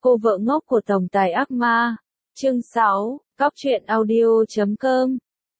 Cô vợ ngốc của tổng tài ác ma. Chương 6, Cóc truyện audio.com.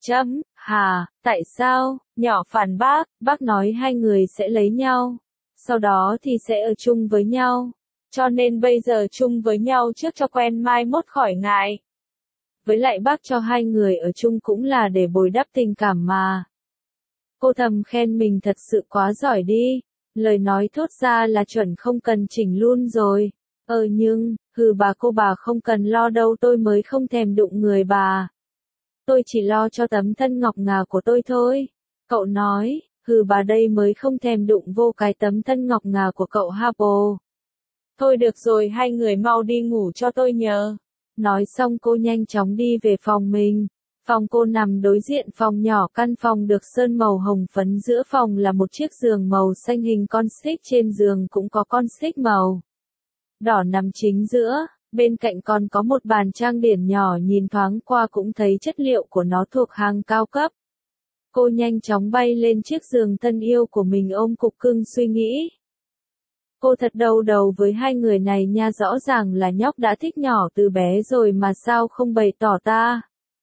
Hà, tại sao? Nhỏ phản bác nói hai người sẽ lấy nhau. Sau đó thì sẽ ở chung với nhau. Cho nên bây giờ chung với nhau trước cho quen mai mốt khỏi ngại. Với lại bác cho hai người ở chung cũng là để bồi đắp tình cảm mà. Cô thầm khen mình thật sự quá giỏi đi. Lời nói thốt ra là chuẩn không cần chỉnh luôn rồi. Nhưng, bà không cần lo đâu, tôi mới không thèm đụng người bà. Tôi chỉ lo cho tấm thân ngọc ngà của tôi thôi. Cậu nói, bà đây mới không thèm đụng vô cái tấm thân ngọc ngà của cậu Harpo. Thôi được rồi, hai người mau đi ngủ cho tôi nhờ. Nói xong cô nhanh chóng đi về phòng mình. Phòng cô nằm đối diện phòng nhỏ, căn phòng được sơn màu hồng phấn, giữa phòng là một chiếc giường màu xanh hình con xích, trên giường cũng có con xích màu đỏ nằm chính giữa, bên cạnh còn có một bàn trang điểm nhỏ, nhìn thoáng qua cũng thấy chất liệu của nó thuộc hàng cao cấp. Cô nhanh chóng bay lên chiếc giường thân yêu của mình, ôm cục cưng suy nghĩ. Cô thật đau đầu với hai người này nha, rõ ràng là nhóc đã thích nhỏ từ bé rồi mà sao không bày tỏ ta.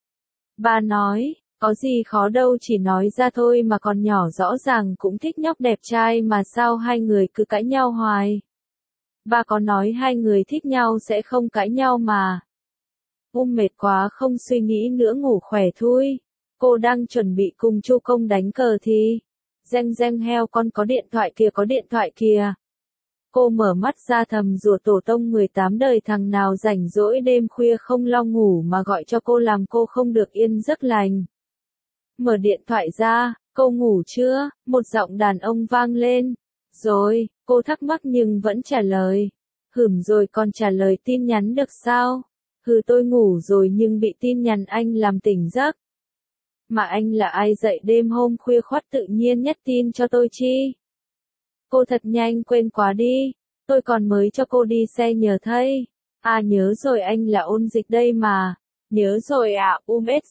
Bà nói, có gì khó đâu, chỉ nói ra thôi mà, còn nhỏ rõ ràng cũng thích nhóc đẹp trai mà sao hai người cứ cãi nhau hoài. Bà có nói hai người thích nhau sẽ không cãi nhau mà. Mệt quá không suy nghĩ nữa, ngủ khỏe thui. Cô đang chuẩn bị cùng Chu Công đánh cờ thì reng reng, heo con, có điện thoại kìa, có điện thoại kìa. Cô mở mắt ra thầm rủa tổ tông 18 đời, thằng nào rảnh rỗi đêm khuya không lo ngủ mà gọi cho cô, làm cô không được yên giấc lành. Mở điện thoại ra, cô ngủ chưa? Một giọng đàn ông vang lên. Rồi, cô thắc mắc nhưng vẫn trả lời. Rồi còn trả lời tin nhắn được sao? Tôi ngủ rồi nhưng bị tin nhắn anh làm tỉnh giấc. Mà anh là ai dậy đêm hôm khuya khoắt tự nhiên nhắn tin cho tôi chi? Cô thật nhanh quên quá đi. Tôi còn mới cho cô đi xe nhờ thay. Nhớ rồi, anh là Ôn Dịch đây mà. Nhớ rồi ạ,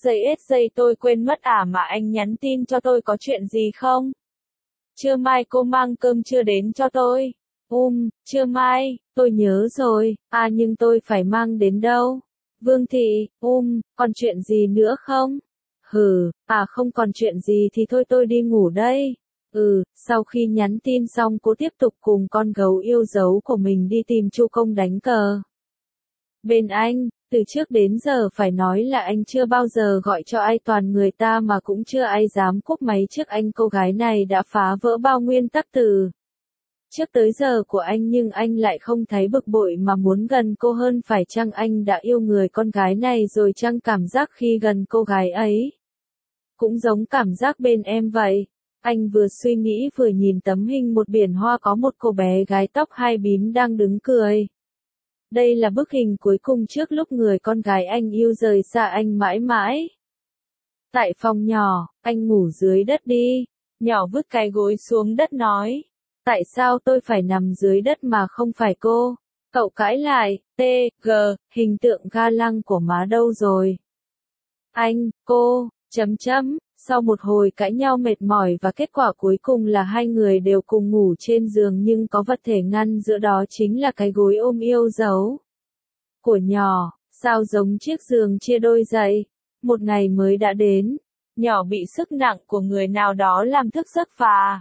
SJ tôi quên mất mà anh nhắn tin cho tôi có chuyện gì không? Trưa mai cô mang cơm trưa đến cho tôi. Trưa mai, tôi nhớ rồi, nhưng tôi phải mang đến đâu? Vương Thị, còn chuyện gì nữa không? Không còn chuyện gì thì thôi, tôi đi ngủ đây. Sau khi nhắn tin xong, cô tiếp tục cùng con gấu yêu dấu của mình đi tìm Chu Công đánh cờ. Bên anh, từ trước đến giờ phải nói là anh chưa bao giờ gọi cho ai, toàn người ta mà cũng chưa ai dám cúp máy trước anh. Cô gái này đã phá vỡ bao nguyên tắc từ trước tới giờ của anh, nhưng anh lại không thấy bực bội mà muốn gần cô hơn. Phải chăng anh đã yêu người con gái này rồi chăng? Cảm giác khi gần cô gái ấy cũng giống cảm giác bên em vậy. Anh vừa suy nghĩ vừa nhìn tấm hình một biển hoa, có một cô bé gái tóc hai bím đang đứng cười. Đây là bức hình cuối cùng trước lúc người con gái anh yêu rời xa anh mãi mãi. Tại phòng nhỏ, anh ngủ dưới đất đi. Nhỏ vứt cái gối xuống đất nói. Tại sao tôi phải nằm dưới đất mà không phải cô? Cậu cãi lại, hình tượng ga lăng của má đâu rồi? Anh, cô, Sau một hồi cãi nhau mệt mỏi và kết quả cuối cùng là hai người đều cùng ngủ trên giường, nhưng có vật thể ngăn giữa đó chính là cái gối ôm yêu dấu của nhỏ. Sao giống chiếc giường chia đôi dậy? Một ngày mới đã đến, nhỏ bị sức nặng của người nào đó làm thức giấc phà.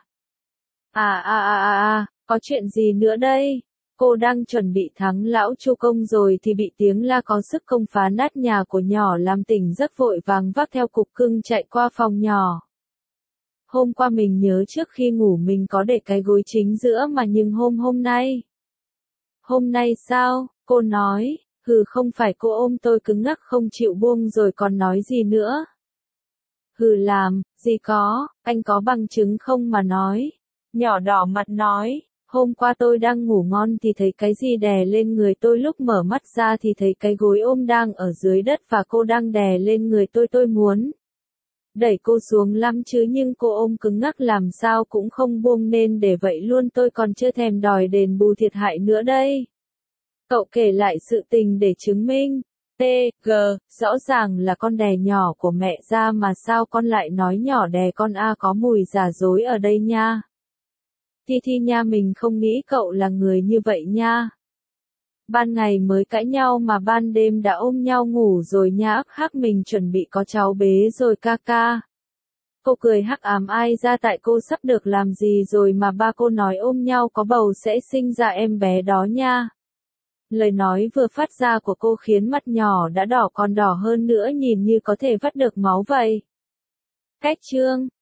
Có chuyện gì nữa đây? Cô đang chuẩn bị thắng lão Chu Công rồi thì bị tiếng la có sức công phá nát nhà của nhỏ làm tỉnh giấc, vội vàng vác theo cục cưng chạy qua phòng nhỏ. Hôm qua mình nhớ trước khi ngủ mình có để cái gối chính giữa mà, nhưng hôm nay sao? Cô nói, không phải cô ôm tôi cứng ngắc không chịu buông rồi còn nói gì nữa? Làm gì có, anh có bằng chứng không mà nói? Nhỏ đỏ mặt nói, hôm qua tôi đang ngủ ngon thì thấy cái gì đè lên người tôi, lúc mở mắt ra thì thấy cái gối ôm đang ở dưới đất và cô đang đè lên người tôi muốn đẩy cô xuống lắm chứ, nhưng cô ôm cứng ngắc làm sao cũng không buông, nên để vậy luôn, tôi còn chưa thèm đòi đền bù thiệt hại nữa đây. Cậu kể lại sự tình để chứng minh. Rõ ràng là con đè nhỏ của mẹ ra mà sao con lại nói nhỏ đè con? Có mùi giả dối ở đây nha. Thi nha, mình không nghĩ cậu là người như vậy nha. Ban ngày mới cãi nhau mà ban đêm đã ôm nhau ngủ rồi nha, hắc mình chuẩn bị có cháu bế rồi ca ca. Cô cười hắc ám, ai ra tại cô sắp được làm gì rồi mà ba cô nói ôm nhau có bầu sẽ sinh ra em bé đó nha. Lời nói vừa phát ra của cô khiến mặt nhỏ đã đỏ còn đỏ hơn nữa, nhìn như có thể vắt được máu vậy. Cách chương